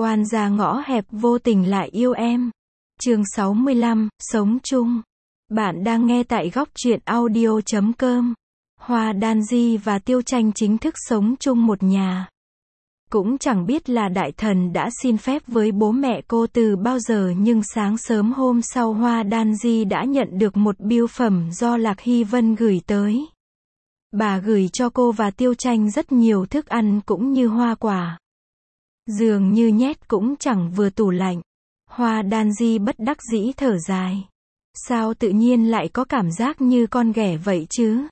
Oan gia ngõ hẹp vô tình lại yêu em. Chương 65, sống chung. Bạn đang nghe tại góc truyện audio.com. Hoa Đan Di và Tiêu Tranh chính thức sống chung một nhà. Cũng chẳng biết là đại thần đã xin phép với bố mẹ cô từ bao giờ, nhưng sáng sớm hôm sau Hoa Đan Di đã nhận được một bưu phẩm do Lạc Hy Vân gửi tới. Bà gửi cho cô và Tiêu Tranh rất nhiều thức ăn cũng như hoa quả. Dường như nhét cũng chẳng vừa tủ lạnh. Hoa Đan Di bất đắc dĩ thở dài. Sao tự nhiên lại có cảm giác như con ghẻ vậy chứ?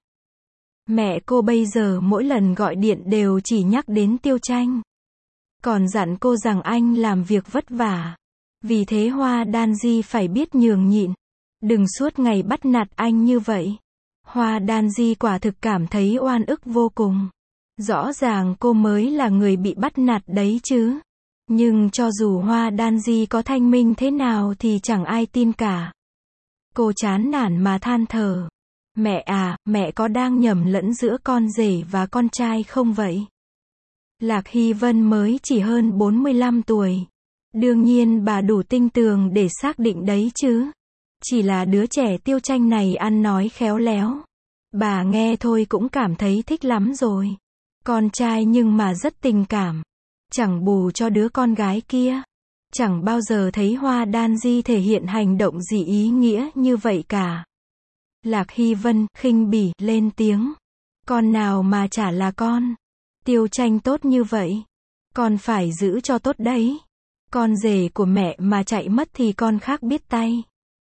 Mẹ cô bây giờ mỗi lần gọi điện đều chỉ nhắc đến Tiêu Tranh. Còn dặn cô rằng anh làm việc vất vả. Vì thế Hoa Đan Di phải biết nhường nhịn. Đừng suốt ngày bắt nạt anh như vậy. Hoa Đan Di quả thực cảm thấy oan ức vô cùng. Rõ ràng cô mới là người bị bắt nạt đấy chứ. Nhưng cho dù Hoa Đan Di có thanh minh thế nào thì chẳng ai tin cả. Cô chán nản mà than thở. Mẹ à, mẹ có đang nhầm lẫn giữa con rể và con trai không vậy? Lạc Hy Vân mới chỉ hơn 45 tuổi. Đương nhiên bà đủ tinh tường để xác định đấy chứ. Chỉ là đứa trẻ Tiêu Tranh này ăn nói khéo léo. Bà nghe thôi cũng cảm thấy thích lắm rồi. Con trai nhưng mà rất tình cảm. Chẳng bù cho đứa con gái kia. Chẳng bao giờ thấy Hoa Đan Di thể hiện hành động gì ý nghĩa như vậy cả. Lạc Hy Vân khinh bỉ lên tiếng. Con nào mà chả là con. Tiêu Tranh tốt như vậy. Con phải giữ cho tốt đấy. Con rể của mẹ mà chạy mất thì con khác biết tay.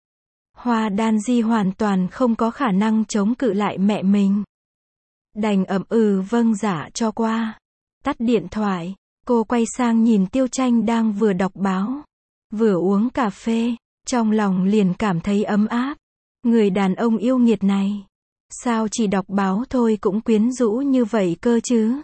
Hoa Đan Di hoàn toàn không có khả năng chống cự lại mẹ mình. Đành ậm vâng dạ cho qua. Tắt điện thoại, cô quay sang nhìn Tiêu Tranh đang vừa đọc báo, vừa uống cà phê, trong lòng liền cảm thấy ấm áp. Người đàn ông yêu nghiệt này, sao chỉ đọc báo thôi cũng quyến rũ như vậy cơ chứ?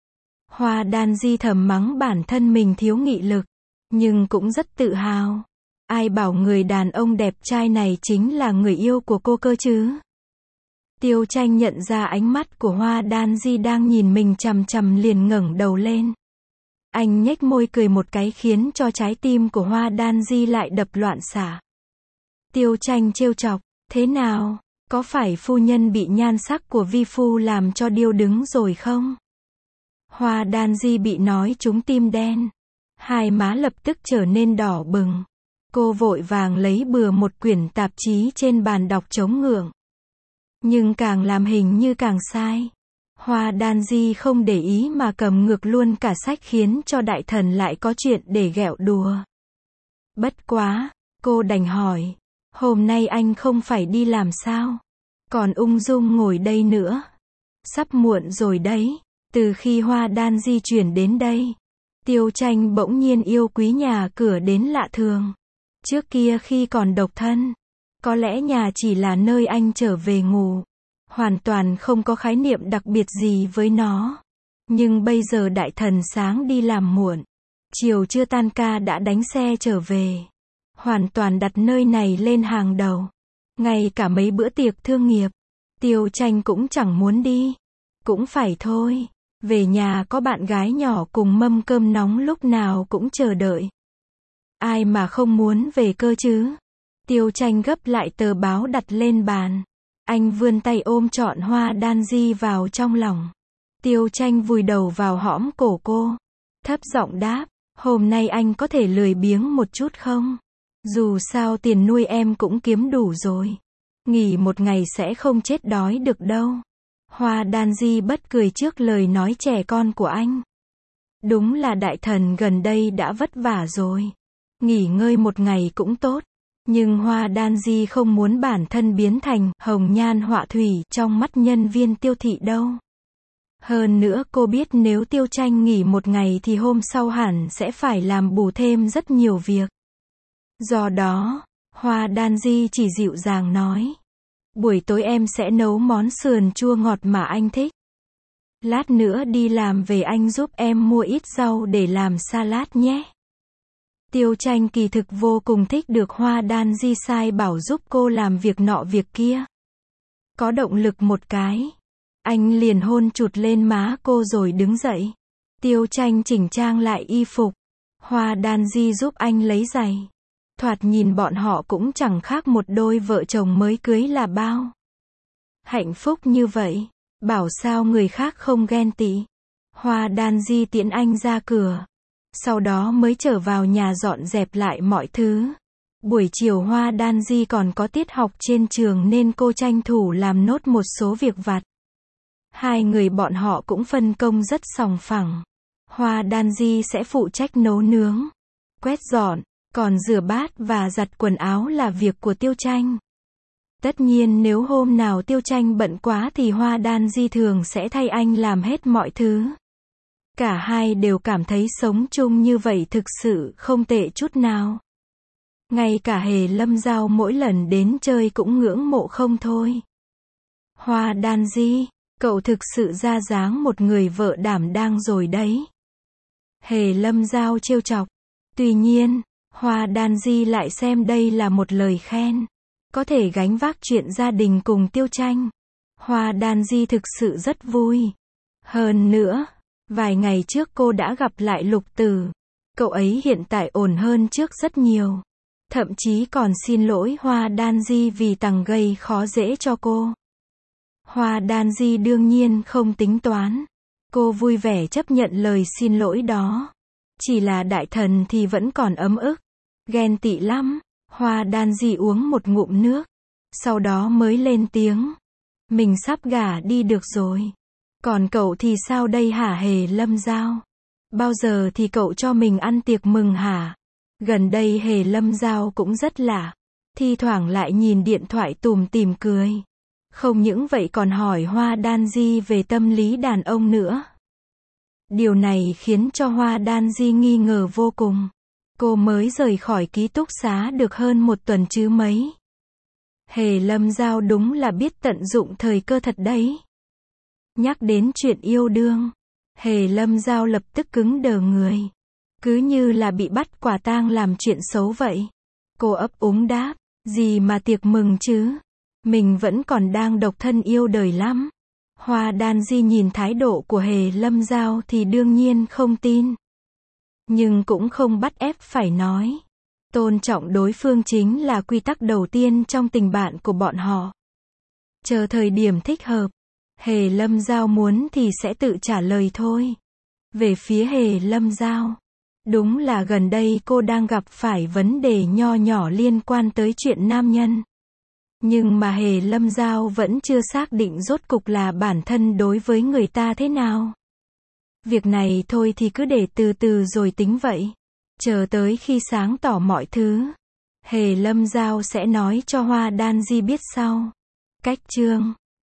Hoa Đan Di thầm mắng bản thân mình thiếu nghị lực, nhưng cũng rất tự hào. Ai bảo người đàn ông đẹp trai này chính là người yêu của cô cơ chứ? Tiêu Tranh nhận ra ánh mắt của Hoa Đan Di đang nhìn mình chằm chằm liền ngẩng đầu lên. Anh nhếch môi cười một cái khiến cho trái tim của Hoa Đan Di lại đập loạn xạ. Tiêu Tranh trêu chọc, thế nào, có phải phu nhân bị nhan sắc của vi phu làm cho điêu đứng rồi không? Hoa Đan Di bị nói trúng tim đen. Hai má lập tức trở nên đỏ bừng. Cô vội vàng lấy bừa một quyển tạp chí trên bàn đọc chống ngượng. Nhưng càng làm hình như càng sai. Hoa Đan Di không để ý mà cầm ngược luôn cả sách khiến cho đại thần lại có chuyện để ghẹo đùa. Bất quá, cô đành hỏi. Hôm nay anh không phải đi làm sao? Còn ung dung ngồi đây nữa. Sắp muộn rồi đấy. Từ khi Hoa Đan Di chuyển đến đây, Tiêu Tranh bỗng nhiên yêu quý nhà cửa đến lạ thường. Trước kia khi còn độc thân, có lẽ nhà chỉ là nơi anh trở về ngủ. Hoàn toàn không có khái niệm đặc biệt gì với nó. Nhưng bây giờ đại thần sáng đi làm muộn, chiều chưa tan ca đã đánh xe trở về. Hoàn toàn đặt nơi này lên hàng đầu. Ngay cả mấy bữa tiệc thương nghiệp, Tiêu Tranh cũng chẳng muốn đi. Cũng phải thôi. Về nhà có bạn gái nhỏ cùng mâm cơm nóng lúc nào cũng chờ đợi. Ai mà không muốn về cơ chứ? Tiêu Tranh gấp lại tờ báo đặt lên bàn. Anh vươn tay ôm trọn Hoa Đan Di vào trong lòng. Tiêu Tranh vùi đầu vào hõm cổ cô. Thấp giọng đáp, hôm nay anh có thể lười biếng một chút không? Dù sao tiền nuôi em cũng kiếm đủ rồi. Nghỉ một ngày sẽ không chết đói được đâu. Hoa Đan Di bất cười trước lời nói trẻ con của anh. Đúng là đại thần gần đây đã vất vả rồi. Nghỉ ngơi một ngày cũng tốt. Nhưng Hoa Đan Di không muốn bản thân biến thành hồng nhan họa thủy trong mắt nhân viên Tiêu thị đâu. Hơn nữa cô biết nếu Tiêu Tranh nghỉ một ngày thì hôm sau hẳn sẽ phải làm bù thêm rất nhiều việc. Do đó, Hoa Đan Di chỉ dịu dàng nói. Buổi tối em sẽ nấu món sườn chua ngọt mà anh thích. Lát nữa đi làm về anh giúp em mua ít rau để làm salad nhé. Tiêu Tranh kỳ thực vô cùng thích được Hoa Đan Di sai bảo giúp cô làm việc nọ việc kia. Có động lực một cái, anh liền hôn chụt lên má cô rồi đứng dậy. Tiêu Tranh chỉnh trang lại y phục. Hoa Đan Di giúp anh lấy giày. Thoạt nhìn bọn họ cũng chẳng khác một đôi vợ chồng mới cưới là bao. Hạnh phúc như vậy, bảo sao người khác không ghen tị. Hoa Đan Di tiễn anh ra cửa. Sau đó mới trở vào nhà dọn dẹp lại mọi thứ. Buổi chiều Hoa Đan Di còn có tiết học trên trường nên cô tranh thủ làm nốt một số việc vặt. Hai người bọn họ cũng phân công rất sòng phẳng. Hoa Đan Di sẽ phụ trách nấu nướng, quét dọn, còn rửa bát và giặt quần áo là việc của Tiêu Tranh. Tất nhiên nếu hôm nào Tiêu Tranh bận quá thì Hoa Đan Di thường sẽ thay anh làm hết mọi thứ. Cả hai đều cảm thấy sống chung như vậy thực sự không tệ chút nào. Ngay cả Hề Lâm Giao mỗi lần đến chơi cũng ngưỡng mộ không thôi. Hoa Đan Di, cậu thực sự ra dáng một người vợ đảm đang rồi đấy. Hề Lâm Giao trêu chọc. Tuy nhiên, Hoa Đan Di lại xem đây là một lời khen. Có thể gánh vác chuyện gia đình cùng Tiêu Tranh. Hoa Đan Di thực sự rất vui. Hơn nữa, vài ngày trước cô đã gặp lại Lục Tử. Cậu ấy hiện tại ổn hơn trước rất nhiều. Thậm chí còn xin lỗi Hoa Đan Di vì từng gây khó dễ cho cô. Hoa Đan Di đương nhiên không tính toán. Cô vui vẻ chấp nhận lời xin lỗi đó. Chỉ là đại thần thì vẫn còn ấm ức. Ghen tị lắm. Hoa Đan Di uống một ngụm nước. Sau đó mới lên tiếng. Mình sắp gả đi được rồi. Còn cậu thì sao đây hả Hề Lâm Giao? Bao giờ thì cậu cho mình ăn tiệc mừng hả? Gần đây Hề Lâm Giao cũng rất lạ. Thi thoảng lại nhìn điện thoại tủm tỉm cười. Không những vậy còn hỏi Hoa Đan Di về tâm lý đàn ông nữa. Điều này khiến cho Hoa Đan Di nghi ngờ vô cùng. Cô mới rời khỏi ký túc xá được hơn một tuần chứ mấy. Hề Lâm Giao đúng là biết tận dụng thời cơ thật đấy. Nhắc đến chuyện yêu đương, Hề Lâm Giao lập tức cứng đờ người. Cứ như là bị bắt quả tang làm chuyện xấu vậy. Cô ấp úng đáp, gì mà tiệc mừng chứ? Mình vẫn còn đang độc thân yêu đời lắm. Hoa Đan Di nhìn thái độ của Hề Lâm Giao thì đương nhiên không tin. Nhưng cũng không bắt ép phải nói. Tôn trọng đối phương chính là quy tắc đầu tiên trong tình bạn của bọn họ. Chờ thời điểm thích hợp, Hề Lâm Giao muốn thì sẽ tự trả lời thôi. Về phía Hề Lâm Giao, đúng là gần đây cô đang gặp phải vấn đề nho nhỏ liên quan tới chuyện nam nhân. Nhưng mà Hề Lâm Giao vẫn chưa xác định rốt cục là bản thân đối với người ta thế nào. Việc này thôi thì cứ để từ từ rồi tính vậy. Chờ tới khi sáng tỏ mọi thứ, Hề Lâm Giao sẽ nói cho Hoa Đan Di biết sau. Cách chương